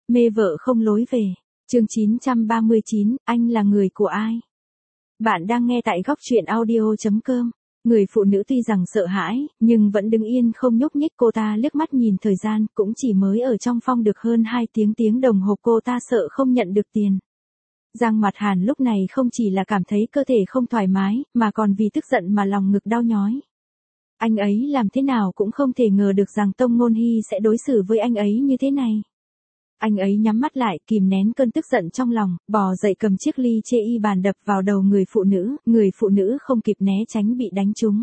Mê vợ không lối về. Chương 939, anh là người của ai? Bạn đang nghe tại góc truyện audio.com. Người phụ nữ tuy rằng sợ hãi, nhưng vẫn đứng yên không nhúc nhích. Cô ta liếc mắt nhìn thời gian, cũng chỉ mới ở trong phòng được hơn 2 tiếng đồng hồ. Cô ta sợ không nhận được tiền. Giang Mặt Hàn lúc này không chỉ là cảm thấy cơ thể không thoải mái, mà còn vì tức giận mà lòng ngực đau nhói. Anh ấy làm thế nào cũng không thể ngờ được rằng Tông Ngôn Hy sẽ đối xử với anh ấy như thế này. Anh ấy nhắm mắt lại, kìm nén cơn tức giận trong lòng, bò dậy cầm chiếc ly chê y bàn đập vào đầu người phụ nữ không kịp né tránh bị đánh trúng.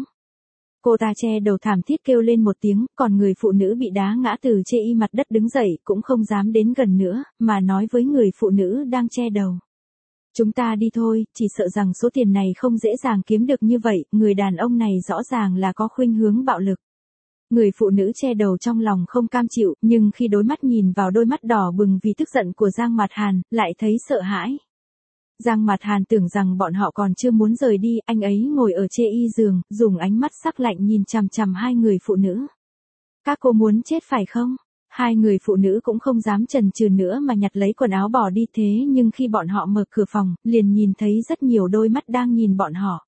Cô ta che đầu thảm thiết kêu lên một tiếng, còn người phụ nữ bị đá ngã từ chê y mặt đất đứng dậy cũng không dám đến gần nữa, mà nói với người phụ nữ đang che đầu. Chúng ta đi thôi, chỉ sợ rằng số tiền này không dễ dàng kiếm được như vậy, người đàn ông này rõ ràng là có khuynh hướng bạo lực. Người phụ nữ che đầu trong lòng không cam chịu, nhưng khi đối mắt nhìn vào đôi mắt đỏ bừng vì tức giận của Giang Mặt Hàn, lại thấy sợ hãi. Giang Mặt Hàn tưởng rằng bọn họ còn chưa muốn rời đi, anh ấy ngồi ở chê y giường, dùng ánh mắt sắc lạnh nhìn chằm chằm hai người phụ nữ. Các cô muốn chết phải không? Hai người phụ nữ cũng không dám chần chừ nữa mà nhặt lấy quần áo bỏ đi, thế nhưng khi bọn họ mở cửa phòng, liền nhìn thấy rất nhiều đôi mắt đang nhìn bọn họ.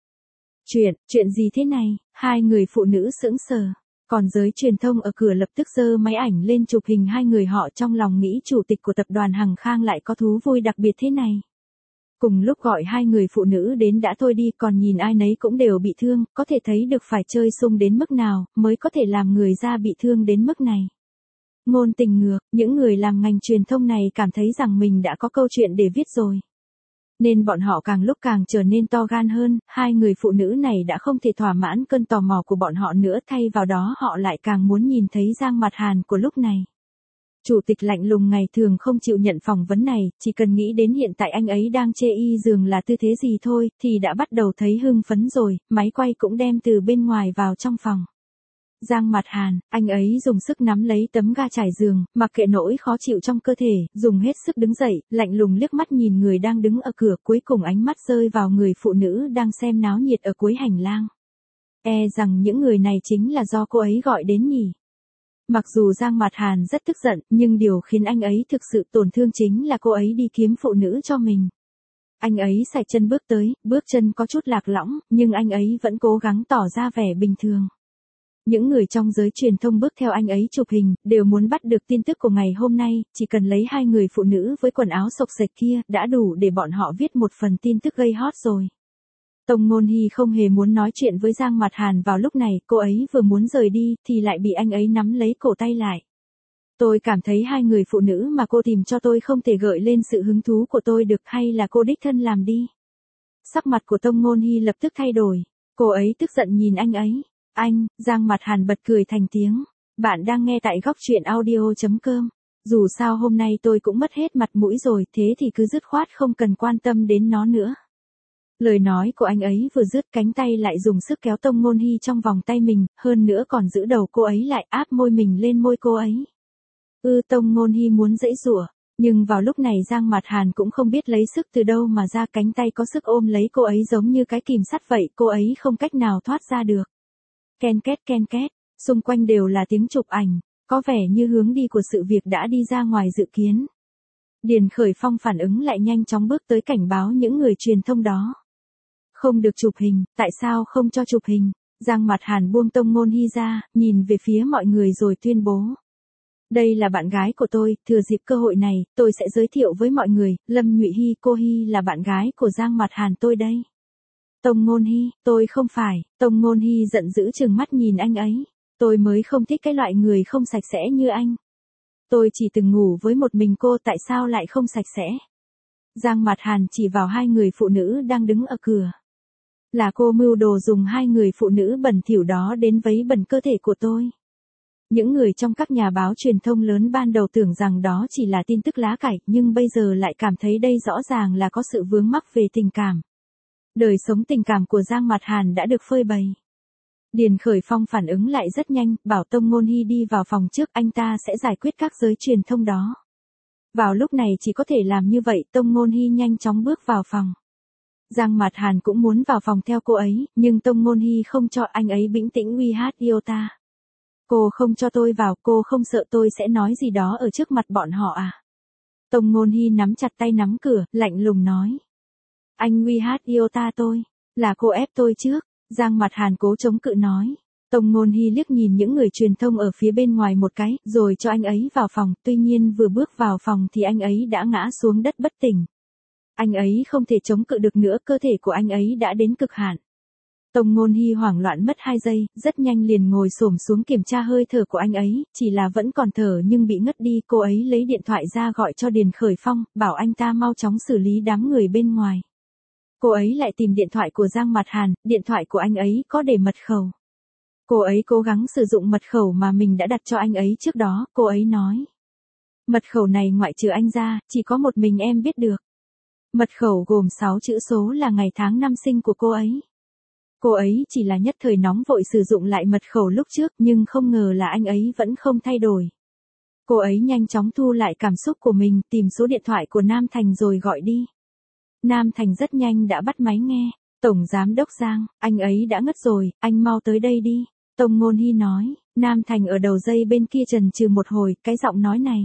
Chuyện gì thế này? Hai người phụ nữ sững sờ. Còn giới truyền thông ở cửa lập tức giơ máy ảnh lên chụp hình hai người họ, trong lòng nghĩ chủ tịch của tập đoàn Hằng Khang lại có thú vui đặc biệt thế này. Cùng lúc gọi hai người phụ nữ đến đã thôi đi, còn nhìn ai nấy cũng đều bị thương, có thể thấy được phải chơi xung đến mức nào mới có thể làm người ra bị thương đến mức này. Ngôn tình ngược, những người làm ngành truyền thông này cảm thấy rằng mình đã có câu chuyện để viết rồi. Nên bọn họ càng lúc càng trở nên to gan hơn, hai người phụ nữ này đã không thể thỏa mãn cơn tò mò của bọn họ nữa, thay vào đó họ lại càng muốn nhìn thấy Giang Mặt Hàn của lúc này. Chủ tịch lạnh lùng ngày thường không chịu nhận phỏng vấn này, chỉ cần nghĩ đến hiện tại anh ấy đang chê y giường là tư thế gì thôi, thì đã bắt đầu thấy hưng phấn rồi, máy quay cũng đem từ bên ngoài vào trong phòng. Giang Mặt Hàn, anh ấy dùng sức nắm lấy tấm ga trải giường, mặc kệ nỗi khó chịu trong cơ thể, dùng hết sức đứng dậy, lạnh lùng liếc mắt nhìn người đang đứng ở cửa, cuối cùng ánh mắt rơi vào người phụ nữ đang xem náo nhiệt ở cuối hành lang. E rằng những người này chính là do cô ấy gọi đến nhỉ. Mặc dù Giang Mặt Hàn rất tức giận, nhưng điều khiến anh ấy thực sự tổn thương chính là cô ấy đi kiếm phụ nữ cho mình. Anh ấy sải chân bước tới, bước chân có chút lạc lõng, nhưng anh ấy vẫn cố gắng tỏ ra vẻ bình thường. Những người trong giới truyền thông bước theo anh ấy chụp hình, đều muốn bắt được tin tức của ngày hôm nay, chỉ cần lấy hai người phụ nữ với quần áo xộc xệch kia, đã đủ để bọn họ viết một phần tin tức gây hot rồi. Tông Ngôn Hy không hề muốn nói chuyện với Giang Mặt Hàn vào lúc này, cô ấy vừa muốn rời đi, thì lại bị anh ấy nắm lấy cổ tay lại. Tôi cảm thấy hai người phụ nữ mà cô tìm cho tôi không thể gợi lên sự hứng thú của tôi được, hay là cô đích thân làm đi. Sắc mặt của Tông Ngôn Hy lập tức thay đổi, cô ấy tức giận nhìn anh ấy. Anh, Giang Mặt Hàn bật cười thành tiếng. Bạn đang nghe tại góc truyện audio.com. Dù sao hôm nay tôi cũng mất hết mặt mũi rồi, thế thì cứ dứt khoát không cần quan tâm đến nó nữa. Lời nói của anh ấy vừa dứt, cánh tay lại dùng sức kéo Tông Ngôn Hy trong vòng tay mình, hơn nữa còn giữ đầu cô ấy lại, áp môi mình lên môi cô ấy. Tông Ngôn Hy muốn giãy giụa, nhưng vào lúc này Giang Mặt Hàn cũng không biết lấy sức từ đâu mà ra, cánh tay có sức ôm lấy cô ấy giống như cái kìm sắt vậy, cô ấy không cách nào thoát ra được. Ken két, xung quanh đều là tiếng chụp ảnh, có vẻ như hướng đi của sự việc đã đi ra ngoài dự kiến. Điền Khởi Phong phản ứng lại nhanh chóng bước tới cảnh báo những người truyền thông đó. Không được chụp hình, tại sao không cho chụp hình? Giang Mặt Hàn buông Tông Ngôn Hy ra, nhìn về phía mọi người rồi tuyên bố. Đây là bạn gái của tôi, thừa dịp cơ hội này, tôi sẽ giới thiệu với mọi người, Lâm Nhụy Hy, cô Hy là bạn gái của Giang Mặt Hàn tôi đây. Tông Ngôn Hy, tôi không phải. Tông Ngôn Hy giận dữ trừng mắt nhìn anh ấy. Tôi mới không thích cái loại người không sạch sẽ như anh. Tôi chỉ từng ngủ với một mình cô, tại sao lại không sạch sẽ? Giang Mặt Hàn chỉ vào hai người phụ nữ đang đứng ở cửa. Là cô mưu đồ dùng hai người phụ nữ bẩn thỉu đó đến vấy bẩn cơ thể của tôi. Những người trong các nhà báo truyền thông lớn ban đầu tưởng rằng đó chỉ là tin tức lá cải, nhưng bây giờ lại cảm thấy đây rõ ràng là có sự vướng mắc về tình cảm. Đời sống tình cảm của Giang Mặt Hàn đã được phơi bày. Điền Khởi Phong phản ứng lại rất nhanh, bảo Tông Ngôn Hy đi vào phòng trước, anh ta sẽ giải quyết các giới truyền thông đó. Vào lúc này chỉ có thể làm như vậy, Tông Ngôn Hy nhanh chóng bước vào phòng. Giang Mặt Hàn cũng muốn vào phòng theo cô ấy, nhưng Tông Ngôn Hy không cho, anh ấy bĩnh tĩnh uy hát Iota. Cô không cho tôi vào, cô không sợ tôi sẽ nói gì đó ở trước mặt bọn họ à? Tông Ngôn Hy nắm chặt tay nắm cửa, lạnh lùng nói. Anh Huy Hát yêu ta tôi, là cô ép tôi trước. Giang Mặt Hàn cố chống cự nói. Tông Ngôn Hy liếc nhìn những người truyền thông ở phía bên ngoài một cái, rồi cho anh ấy vào phòng, tuy nhiên vừa bước vào phòng thì anh ấy đã ngã xuống đất bất tỉnh. Anh ấy không thể chống cự được nữa, cơ thể của anh ấy đã đến cực hạn. Tông Ngôn Hy hoảng loạn mất 2 giây, rất nhanh liền ngồi xổm xuống kiểm tra hơi thở của anh ấy, chỉ là vẫn còn thở nhưng bị ngất đi. Cô ấy lấy điện thoại ra gọi cho Điền Khởi Phong, bảo anh ta mau chóng xử lý đám người bên ngoài. Cô ấy lại tìm điện thoại của Giang Mặt Hàn, điện thoại của anh ấy có để mật khẩu. Cô ấy cố gắng sử dụng mật khẩu mà mình đã đặt cho anh ấy trước đó, cô ấy nói. Mật khẩu này ngoại trừ anh ra, chỉ có một mình em biết được. Mật khẩu gồm 6 chữ số là ngày tháng năm sinh của cô ấy. Cô ấy chỉ là nhất thời nóng vội sử dụng lại mật khẩu lúc trước nhưng không ngờ là anh ấy vẫn không thay đổi. Cô ấy nhanh chóng thu lại cảm xúc của mình, tìm số điện thoại của Nam Thành rồi gọi đi. Nam Thành rất nhanh đã bắt máy nghe. Tổng Giám đốc Giang, anh ấy đã ngất rồi, anh mau tới đây đi. Tông Ngôn Hy nói. Nam Thành ở đầu dây bên kia chần chừ một hồi, cái giọng nói này.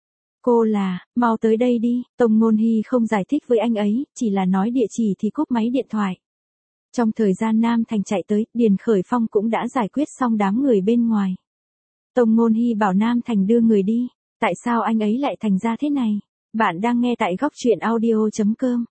Cô là, mau tới đây đi. Tông Ngôn Hy không giải thích với anh ấy, chỉ là nói địa chỉ thì cúp máy điện thoại. Trong thời gian Nam Thành chạy tới, Điền Khởi Phong cũng đã giải quyết xong đám người bên ngoài. Tông Ngôn Hy bảo Nam Thành đưa người đi. Tại sao anh ấy lại thành ra thế này? Bạn đang nghe tại góc truyện audio.com.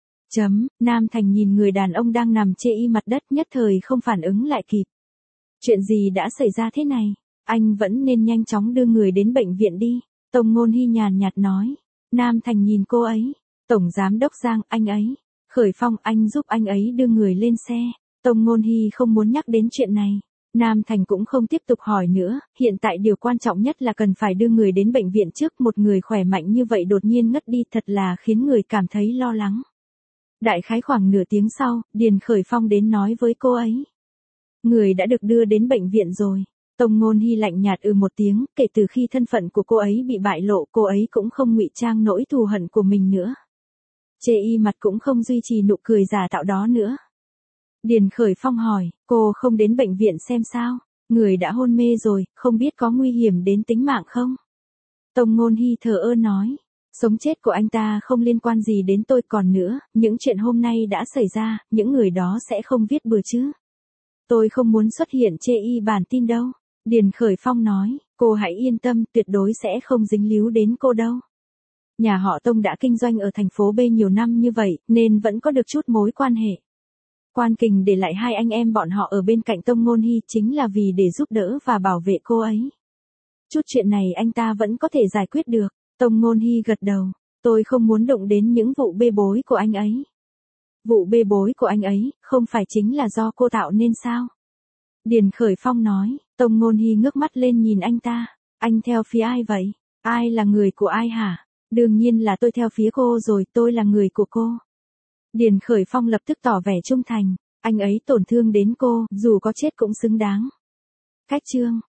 Nam Thành nhìn người đàn ông đang nằm chê y mặt đất, nhất thời không phản ứng lại kịp. Chuyện gì đã xảy ra thế này? Anh vẫn nên nhanh chóng đưa người đến bệnh viện đi. Tông Ngôn Hy nhàn nhạt nói. Nam Thành nhìn cô ấy. Tổng Giám đốc Giang, anh ấy. Khởi Phong, anh giúp anh ấy đưa người lên xe. Tông Ngôn Hy không muốn nhắc đến chuyện này. Nam Thành cũng không tiếp tục hỏi nữa, hiện tại điều quan trọng nhất là cần phải đưa người đến bệnh viện trước. Một người khỏe mạnh như vậy đột nhiên ngất đi thật là khiến người cảm thấy lo lắng. Đại khái khoảng nửa tiếng sau, Điền Khởi Phong đến nói với cô ấy. Người đã được đưa đến bệnh viện rồi. Tông Ngôn Hy lạnh nhạt một tiếng, kể từ khi thân phận của cô ấy bị bại lộ, cô ấy cũng không ngụy trang nỗi thù hận của mình nữa. Chê y mặt cũng không duy trì nụ cười giả tạo đó nữa. Điền Khởi Phong hỏi, cô không đến bệnh viện xem sao? Người đã hôn mê rồi, không biết có nguy hiểm đến tính mạng không? Tông Ngôn Hy thờ ơ nói. Sống chết của anh ta không liên quan gì đến tôi, còn nữa, những chuyện hôm nay đã xảy ra, những người đó sẽ không viết bừa chứ. Tôi không muốn xuất hiện chê y bản tin đâu. Điền Khởi Phong nói, cô hãy yên tâm, tuyệt đối sẽ không dính líu đến cô đâu. Nhà họ Tông đã kinh doanh ở thành phố B nhiều năm như vậy, nên vẫn có được chút mối quan hệ. Quan Kình để lại hai anh em bọn họ ở bên cạnh Tông Ngôn Hy chính là vì để giúp đỡ và bảo vệ cô ấy. Chút chuyện này anh ta vẫn có thể giải quyết được. Tông Ngôn Hy gật đầu. Tôi không muốn động đến những vụ bê bối của anh ấy. Vụ bê bối của anh ấy, không phải chính là do cô tạo nên sao? Điền Khởi Phong nói. Tông Ngôn Hy ngước mắt lên nhìn anh ta. Anh theo phía ai vậy? Ai là người của ai hả? Đương nhiên là tôi theo phía cô rồi, tôi là người của cô. Điền Khởi Phong lập tức tỏ vẻ trung thành. Anh ấy tổn thương đến cô, dù có chết cũng xứng đáng. Cách chương.